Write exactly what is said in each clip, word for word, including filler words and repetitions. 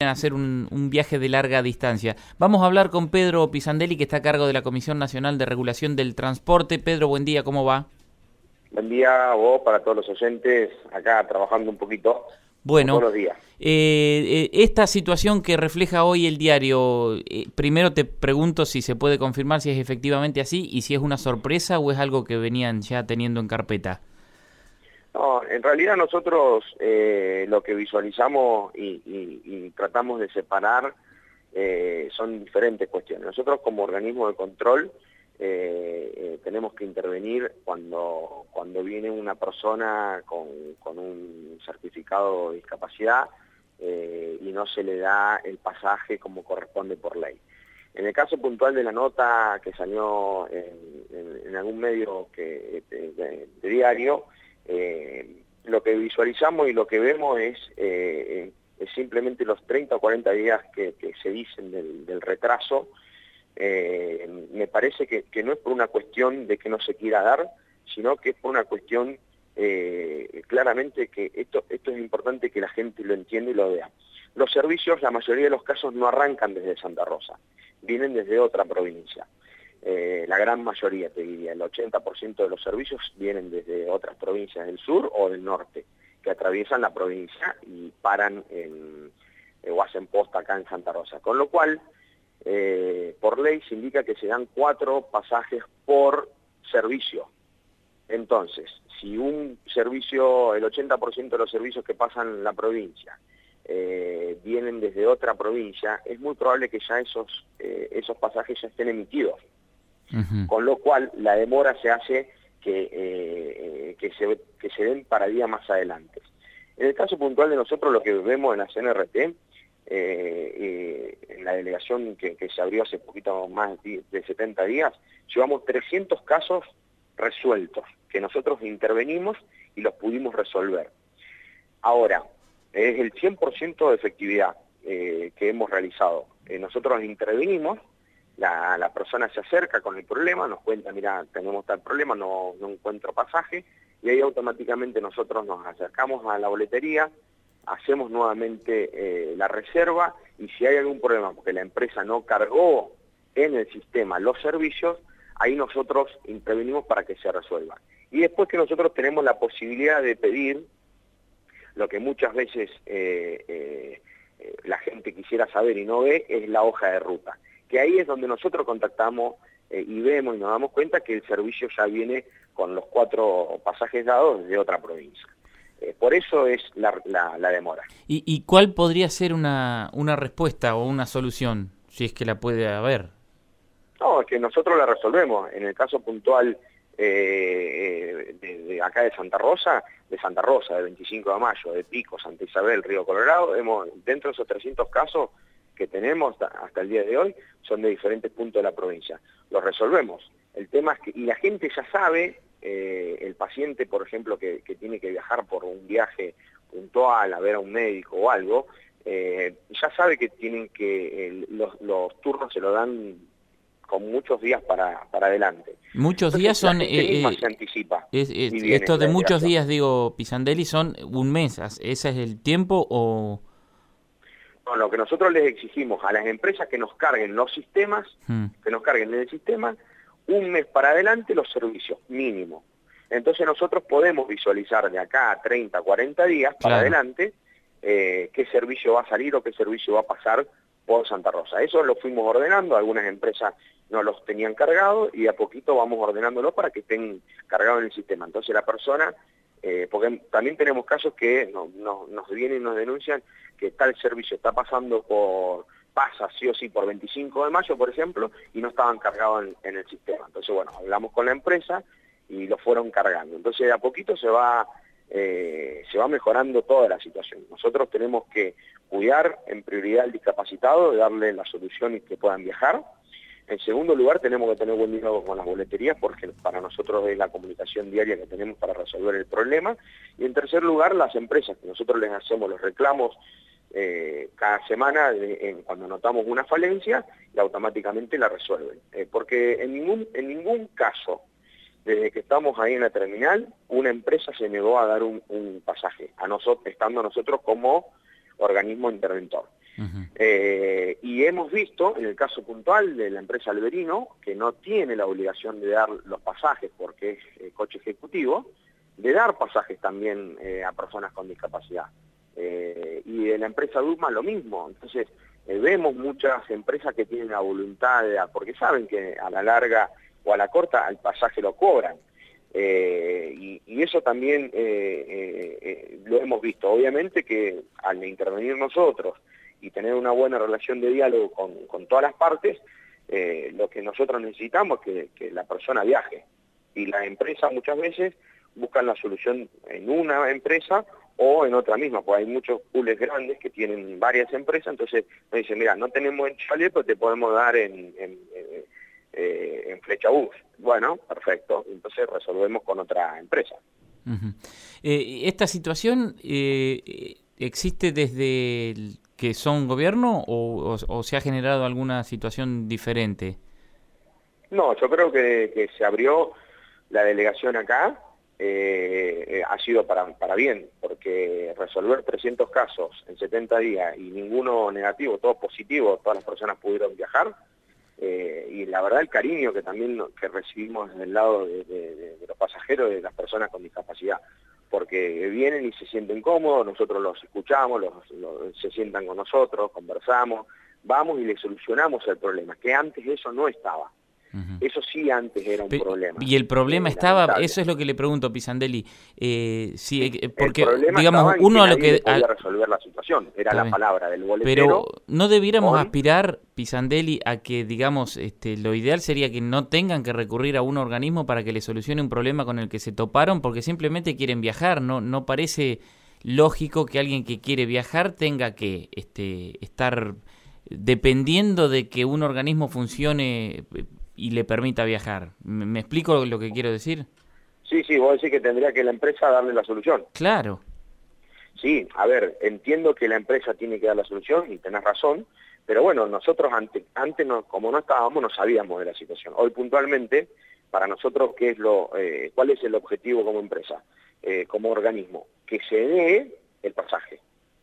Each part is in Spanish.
a hacer un, un viaje de larga distancia. Vamos a hablar con Pedro Pisandelli, que está a cargo de la Comisión Nacional de Regulación del Transporte. Pedro, buen día, ¿cómo va? Buen día a vos, para todos los oyentes, acá trabajando un poquito, bueno, todos los días. Eh, eh, esta situación que refleja hoy el diario, eh, primero te pregunto si se puede confirmar si es efectivamente así y si es una sorpresa o es algo que venían ya teniendo en carpeta. No, en realidad nosotros eh, lo que visualizamos y, y, y tratamos de separar eh, son diferentes cuestiones. Nosotros como organismo de control eh, eh, tenemos que intervenir cuando, cuando viene una persona con, con un certificado de discapacidad eh, y no se le da el pasaje como corresponde por ley. En el caso puntual de la nota que salió en, en, en algún medio que, de, de, de diario, Eh, lo que visualizamos y lo que vemos es, eh, es simplemente los treinta o cuarenta días que, que se dicen del, del retraso. Eh, me parece que, que no es por una cuestión de que no se quiera dar, sino que es por una cuestión eh, claramente que esto, esto es importante que la gente lo entienda y lo vea. Los servicios, la mayoría de los casos, no arrancan desde Santa Rosa, vienen desde otra provincia. Eh, la gran mayoría, te diría, el ochenta por ciento de los servicios vienen desde otras provincias del sur o del norte, que atraviesan la provincia y paran en, eh, o hacen posta acá en Santa Rosa. Con lo cual, eh, por ley se indica que se dan cuatro pasajes por servicio. Entonces, si un servicio, el ochenta por ciento de los servicios que pasan la provincia eh, vienen desde otra provincia, es muy probable que ya esos, eh, esos pasajes ya estén emitidos. Uh-huh. Con lo cual la demora se hace que, eh, que, se, que se den para días más adelante. En el caso puntual de nosotros, lo que vemos en la C N R T, eh, eh, en la delegación que, que se abrió hace poquito más de setenta días, llevamos trescientos casos resueltos, que nosotros intervenimos y los pudimos resolver. Ahora, es el cien por ciento de efectividad eh, que hemos realizado. Eh, nosotros intervenimos, La, la persona se acerca con el problema, nos cuenta, mira, tenemos tal problema, no, no encuentro pasaje, y ahí automáticamente nosotros nos acercamos a la boletería, hacemos nuevamente eh, la reserva, y si hay algún problema, porque la empresa no cargó en el sistema los servicios, ahí nosotros intervenimos para que se resuelva. Y después que nosotros tenemos la posibilidad de pedir, lo que muchas veces eh, eh, la gente quisiera saber y no ve, es la hoja de ruta. Que ahí es donde nosotros contactamos eh, y vemos y nos damos cuenta que el servicio ya viene con los cuatro pasajes dados de otra provincia. Eh, por eso es la, la, la demora. ¿Y, ¿Y cuál podría ser una, una respuesta o una solución, si es que la puede haber? No, es que nosotros la resolvemos. En el caso puntual eh, de, de acá de Santa Rosa, de Santa Rosa, de veinticinco de mayo, de Pico, Santa Isabel, Río Colorado, hemos, dentro de esos trescientos casos que tenemos hasta el día de hoy, son de diferentes puntos de la provincia. Los resolvemos. El tema es que, y la gente ya sabe, eh, el paciente, por ejemplo, que, que tiene que viajar por un viaje puntual a ver a un médico o algo, eh, ya sabe que tienen que, eh, los, los turnos se lo dan con muchos días para, para adelante. Muchos Entonces, días son... La gente eh, misma eh, se anticipa. Es, es, esto de muchos días, digo, Pisandelli, son un mes. ¿Ese es el tiempo o...? No, lo que nosotros les exigimos a las empresas que nos carguen los sistemas, hmm. que nos carguen en el sistema, un mes para adelante los servicios, mínimo. Entonces nosotros podemos visualizar de acá a treinta, cuarenta días para claro. adelante eh, qué servicio va a salir o qué servicio va a pasar por Santa Rosa. Eso lo fuimos ordenando, algunas empresas no los tenían cargados y a poquito vamos ordenándolos para que estén cargados en el sistema. Entonces la persona... Eh, porque también tenemos casos que no, no, nos vienen y nos denuncian que tal servicio está pasando por, pasa sí o sí por veinticinco de mayo, por ejemplo, y no estaban cargados en, en el sistema. Entonces, bueno, hablamos con la empresa y lo fueron cargando. Entonces, de a poquito se va, eh, se va mejorando toda la situación. Nosotros tenemos que cuidar en prioridad al discapacitado, darle la solución y que puedan viajar. En segundo lugar, tenemos que tener buen diálogo con las boleterías, porque para nosotros es la comunicación diaria que tenemos para resolver el problema. Y en tercer lugar, las empresas, que nosotros les hacemos los reclamos eh, cada semana de, en, cuando notamos una falencia, y automáticamente la resuelven. Eh, porque en ningún, en ningún caso, desde que estamos ahí en la terminal, una empresa se negó a dar un, un pasaje, a nosotros, estando nosotros como organismo interventor. Uh-huh. Eh, y hemos visto, en el caso puntual de la empresa Alberino, que no tiene la obligación de dar los pasajes porque es eh, coche ejecutivo, de dar pasajes también eh, a personas con discapacidad. Eh, y de la empresa Duma lo mismo. Entonces, eh, vemos muchas empresas que tienen la voluntad de dar, porque saben que a la larga o a la corta el pasaje lo cobran. Eh, y, y eso también eh, eh, eh, lo hemos visto. Obviamente que al intervenir nosotros y tener una buena relación de diálogo con, con todas las partes, eh, lo que nosotros necesitamos es que, que la persona viaje. Y las empresas muchas veces buscan la solución en una empresa o en otra misma, porque hay muchos pools grandes que tienen varias empresas, entonces me dicen, mira, no tenemos en Chalet, pero te podemos dar en, en, en, eh, en Flecha Bus. Bueno, perfecto, entonces resolvemos con otra empresa. Uh-huh. eh, ¿Esta situación eh, existe desde el que son gobierno o, o, o se ha generado alguna situación diferente? No, yo creo que, que se abrió la delegación acá, eh, eh, ha sido para, para bien, porque resolver trescientos casos en setenta días y ninguno negativo, todo positivo, todas las personas pudieron viajar, eh, y la verdad el cariño que también que recibimos del lado de, de, de los pasajeros, de las personas con discapacidad, porque vienen y se sienten cómodos, nosotros los escuchamos, los, los, se sientan con nosotros, conversamos, vamos y les solucionamos el problema, que antes eso no estaba. Uh-huh. Eso sí antes era un Pe problema. Y el problema eh, estaba, lamentable. Eso es lo que le pregunto, Pisandelli, eh, sí, eh, porque digamos uno a lo que podía resolver la situación, era la palabra del boletero. Pero no debiéramos con... aspirar, Pisandelli, a que digamos, este, lo ideal sería que no tengan que recurrir a un organismo para que le solucione un problema con el que se toparon, porque simplemente quieren viajar. No, no parece lógico que alguien que quiere viajar tenga que este, estar dependiendo de que un organismo funcione y le permita viajar. ¿Me, me explico lo que quiero decir? Sí, sí, vos decís que tendría que la empresa darle la solución. Claro. Sí, a ver, entiendo que la empresa tiene que dar la solución y tenés razón, pero bueno, nosotros antes, antes no, como no estábamos, no sabíamos de la situación. Hoy puntualmente, para nosotros, ¿qué es lo, eh, ¿cuál es el objetivo como empresa, eh, como organismo? Que se dé el pasaje.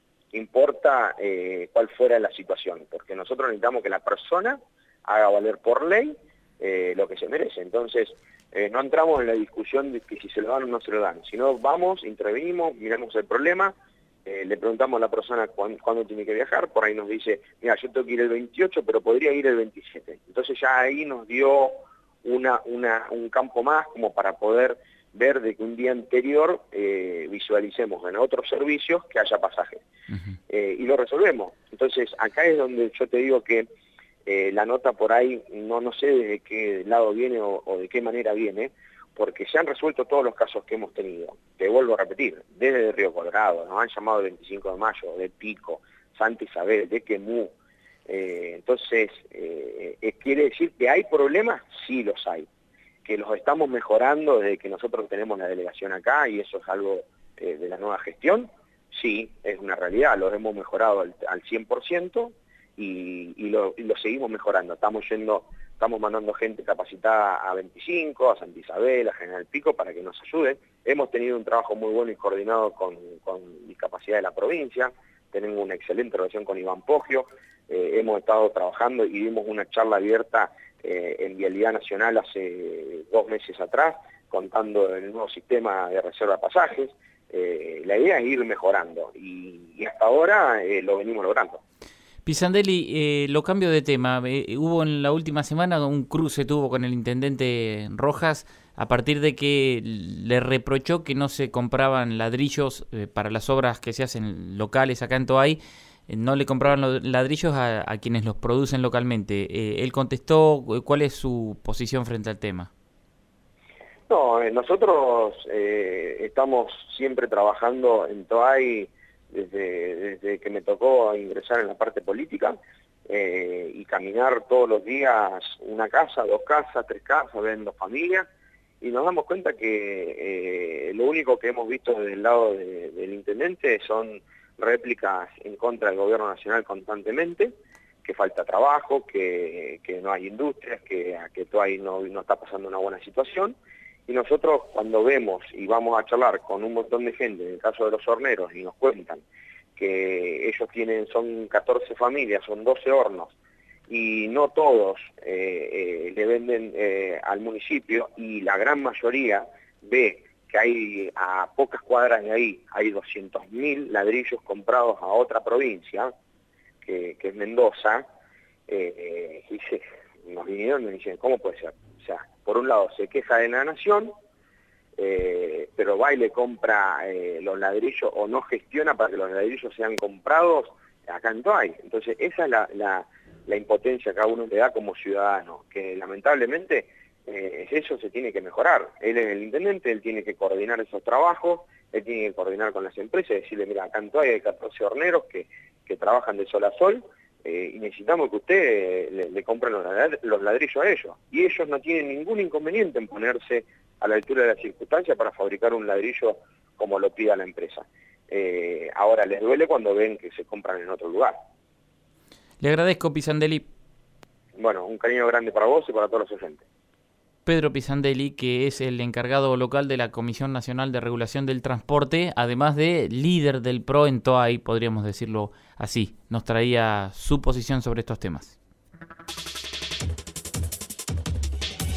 Importa eh, cuál fuera la situación, porque nosotros necesitamos que la persona haga valer por ley Eh, lo que se merece. Entonces, eh, no entramos en la discusión de que si se lo dan o no se lo dan, sino vamos, intervenimos, miramos el problema, eh, le preguntamos a la persona cuándo, cuándo tiene que viajar, por ahí nos dice, mira, yo tengo que ir el veintiocho, pero podría ir el veintisiete. Entonces ya ahí nos dio una, una, un campo más como para poder ver de que un día anterior eh, visualicemos en otros servicios que haya pasaje. Uh-huh. eh, y lo resolvemos. Entonces, acá es donde yo te digo que Eh, la nota por ahí, no, no sé de qué lado viene o, o de qué manera viene, porque se han resuelto todos los casos que hemos tenido. Te vuelvo a repetir, desde Río Colorado, nos han llamado el veinticinco de mayo, de Pico, Santa Isabel, de Quemú. Eh, entonces, eh, eh, ¿quiere decir que hay problemas? Sí los hay. Que los estamos mejorando desde que nosotros tenemos la delegación acá, y eso es algo eh, de la nueva gestión. Sí, es una realidad, los hemos mejorado al, al cien por ciento. Y, y, lo, y lo seguimos mejorando. Estamos yendo, estamos mandando gente capacitada a veinticinco, a Santa Isabel, a General Pico, para que nos ayuden. Hemos tenido un trabajo muy bueno y coordinado con, con discapacidad de la provincia, tenemos una excelente relación con Iván Poggio, eh, hemos estado trabajando y dimos una charla abierta eh, en Vialidad Nacional hace dos meses atrás, contando el nuevo sistema de reserva de pasajes. Eh, la idea es ir mejorando y, y hasta ahora eh, lo venimos logrando. Pisandelli, eh, lo cambio de tema. Eh, hubo en la última semana un cruce tuvo con el intendente Rojas a partir de que le reprochó que no se compraban ladrillos eh, para las obras que se hacen locales acá en Toay. Eh, no le compraban los ladrillos a, a quienes los producen localmente. Eh, él contestó, ¿cuál es su posición frente al tema? No, eh, nosotros eh, estamos siempre trabajando en Toay Desde, desde que me tocó ingresar en la parte política eh, y caminar todos los días una casa, dos casas, tres casas, viendo familias, y nos damos cuenta que eh, lo único que hemos visto desde el lado de, del intendente son réplicas en contra del gobierno nacional constantemente, que falta trabajo, que, que no hay industrias, que, que Toay no, no está pasando una buena situación. Y nosotros cuando vemos y vamos a charlar con un montón de gente, en el caso de los horneros, y nos cuentan que ellos tienen, son catorce familias, son doce hornos, y no todos eh, eh, le venden eh, al municipio, y la gran mayoría ve que hay a pocas cuadras de ahí, hay doscientos mil ladrillos comprados a otra provincia, que, que es Mendoza, eh, eh, y se, nos vinieron y nos dicen, ¿cómo puede ser? O sea, por un lado se queja de la nación, eh, pero va y le compra eh, los ladrillos, o no gestiona para que los ladrillos sean comprados acá en Toay. Entonces esa es la, la, la impotencia que a uno le da como ciudadano, que lamentablemente eh, eso se tiene que mejorar. Él es el intendente, él tiene que coordinar esos trabajos, él tiene que coordinar con las empresas y decirle, mira, acá en Toay hay catorce horneros que, que trabajan de sol a sol, eh, y necesitamos que usted eh, le, le compre los, los ladrillos a ellos. Y ellos no tienen ningún inconveniente en ponerse a la altura de las circunstancias para fabricar un ladrillo como lo pida la empresa. Eh, ahora les duele cuando ven que se compran en otro lugar. Le agradezco, Pisandelli. Bueno, un cariño grande para vos y para todos los oyentes. Pedro Pisandelli, que es el encargado local de la Comisión Nacional de Regulación del Transporte, además de líder del P R O en Toay, podríamos decirlo así. Nos traía su posición sobre estos temas.